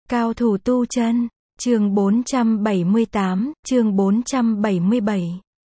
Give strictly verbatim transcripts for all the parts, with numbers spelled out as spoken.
Cao thủ tu chân, chương bốn trăm bảy mươi tám, chương bốn trăm bảy mươi bảy.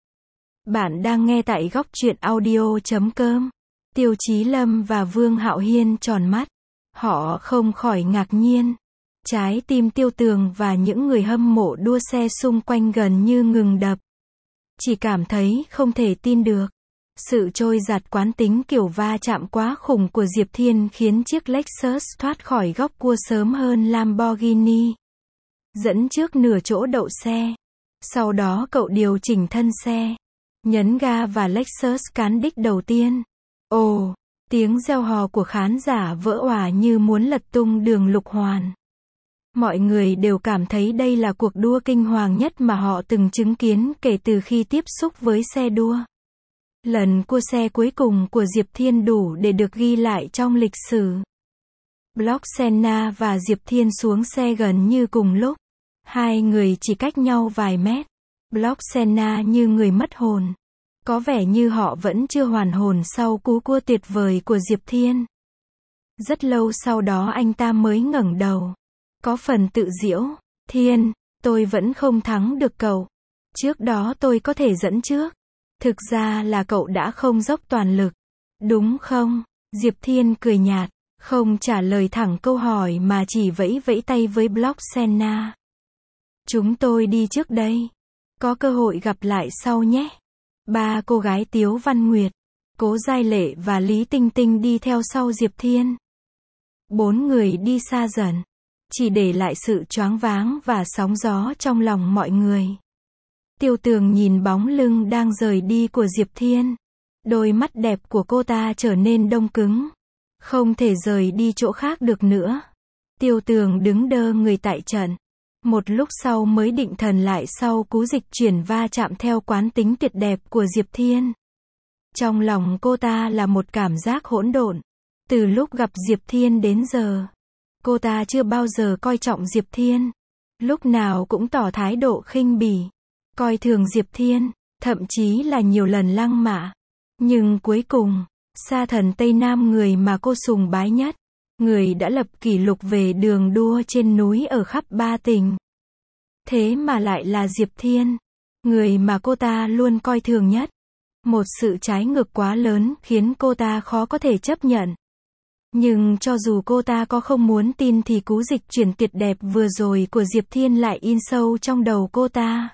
Bạn đang nghe tại góc truyện audio chấm com. Tiêu Chí Lâm và Vương Hạo Hiên tròn mắt. Họ không khỏi ngạc nhiên. Trái tim Tiêu Tường và những người hâm mộ đua xe xung quanh gần như ngừng đập. Chỉ cảm thấy không thể tin được. Sự trôi giạt quán tính kiểu va chạm quá khủng của Diệp Thiên khiến chiếc Lexus thoát khỏi góc cua sớm hơn Lamborghini. Dẫn trước nửa chỗ đậu xe. Sau đó cậu điều chỉnh thân xe. Nhấn ga và Lexus cán đích đầu tiên. Ồ, tiếng reo hò của khán giả vỡ òa như muốn lật tung đường Lục Hoàn. Mọi người đều cảm thấy đây là cuộc đua kinh hoàng nhất mà họ từng chứng kiến kể từ khi tiếp xúc với xe đua. Lần cua xe cuối cùng của Diệp Thiên đủ để được ghi lại trong lịch sử. Brock Senna và Diệp Thiên xuống xe gần như cùng lúc. Hai người chỉ cách nhau vài mét. Brock Senna như người mất hồn. Có vẻ như họ vẫn chưa hoàn hồn sau cú cua tuyệt vời của Diệp Thiên. Rất lâu sau đó anh ta mới ngẩng đầu. Có phần tự giễu. Thiên, tôi vẫn không thắng được cậu. Trước đó tôi có thể dẫn trước. Thực ra là cậu đã không dốc toàn lực. Đúng không? Diệp Thiên cười nhạt. Không trả lời thẳng câu hỏi mà chỉ vẫy vẫy tay với Brock Senna. Chúng tôi đi trước đây. Có cơ hội gặp lại sau nhé. Ba cô gái Tiếu Văn Nguyệt, Cố Giai Lệ và Lý Tinh Tinh đi theo sau Diệp Thiên. Bốn người đi xa dần. Chỉ để lại sự choáng váng và sóng gió trong lòng mọi người. Tiêu Tường nhìn bóng lưng đang rời đi của Diệp Thiên. Đôi mắt đẹp của cô ta trở nên đông cứng. Không thể rời đi chỗ khác được nữa. Tiêu Tường đứng đơ người tại trận. Một lúc sau mới định thần lại sau cú dịch chuyển va chạm theo quán tính tuyệt đẹp của Diệp Thiên. Trong lòng cô ta là một cảm giác hỗn độn. Từ lúc gặp Diệp Thiên đến giờ, cô ta chưa bao giờ coi trọng Diệp Thiên. Lúc nào cũng tỏ thái độ khinh bỉ, coi thường Diệp Thiên, thậm chí là nhiều lần lăng mạ. Nhưng cuối cùng, sa thần Tây Nam, người mà cô sùng bái nhất, người đã lập kỷ lục về đường đua trên núi ở khắp ba tỉnh. Thế mà lại là Diệp Thiên, người mà cô ta luôn coi thường nhất. Một sự trái ngược quá lớn khiến cô ta khó có thể chấp nhận. Nhưng cho dù cô ta có không muốn tin thì cú dịch chuyển tuyệt đẹp vừa rồi của Diệp Thiên lại in sâu trong đầu cô ta.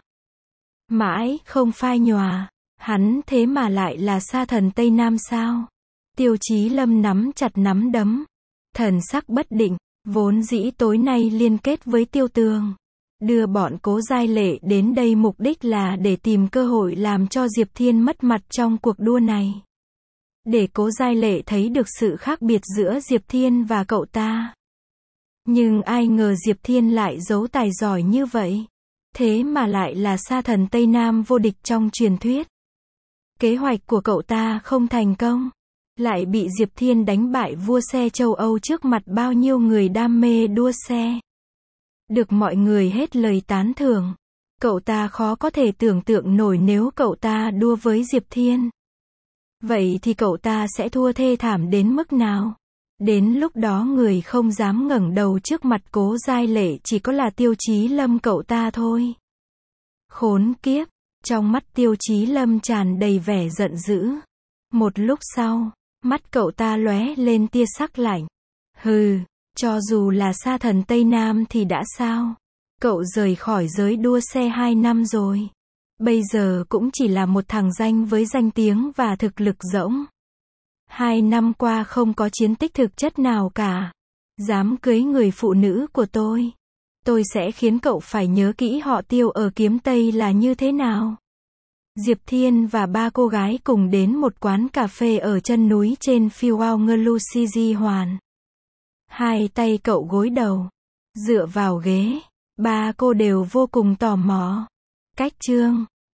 Mãi không phai nhòa, hắn thế mà lại là sa thần Tây Nam sao? Tiêu Chí Lâm nắm chặt nắm đấm. Thần sắc bất định, vốn dĩ tối nay liên kết với Tiêu Tường. Đưa bọn Cố Giai Lệ đến đây mục đích là để tìm cơ hội làm cho Diệp Thiên mất mặt trong cuộc đua này. Để Cố Giai Lệ thấy được sự khác biệt giữa Diệp Thiên và cậu ta. Nhưng ai ngờ Diệp Thiên lại giấu tài giỏi như vậy. Thế mà lại là sa thần Tây Nam vô địch trong truyền thuyết. Kế hoạch của cậu ta không thành công. Lại bị Diệp Thiên đánh bại vua xe châu Âu trước mặt bao nhiêu người đam mê đua xe. Được mọi người hết lời tán thưởng. Cậu ta khó có thể tưởng tượng nổi nếu cậu ta đua với Diệp Thiên. Vậy thì cậu ta sẽ thua thê thảm đến mức nào? Đến lúc đó người không dám ngẩng đầu trước mặt Cố Giai Lệ chỉ có là Tiêu Chí Lâm cậu ta thôi. Khốn kiếp! Trong mắt Tiêu Chí Lâm tràn đầy vẻ giận dữ. Một lúc sau, mắt cậu ta lóe lên tia sắc lạnh. Hừ, cho dù là sa thần Tây Nam thì đã sao? Cậu rời khỏi giới đua xe hai năm rồi. Bây giờ cũng chỉ là một thằng danh với danh tiếng và thực lực rỗng. Hai năm qua không có chiến tích thực chất nào cả. Dám cưới người phụ nữ của tôi. Tôi sẽ khiến cậu phải nhớ kỹ họ Tiêu ở Kiếm Tây là như thế nào. Diệp Thiên và ba cô gái cùng đến một quán cà phê ở chân núi trên Phiêu Ngư Di Hoàn. Hai tay cậu gối đầu, dựa vào ghế. Ba cô đều vô cùng tò mò. Cách chương